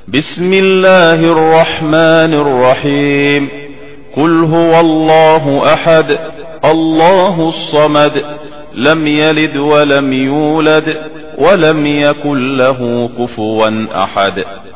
بسم الله الرحمن الرحيم. قل هو الله أحد الله الصمد لم يلد ولم يولد ولم يكن له كفوا أحد.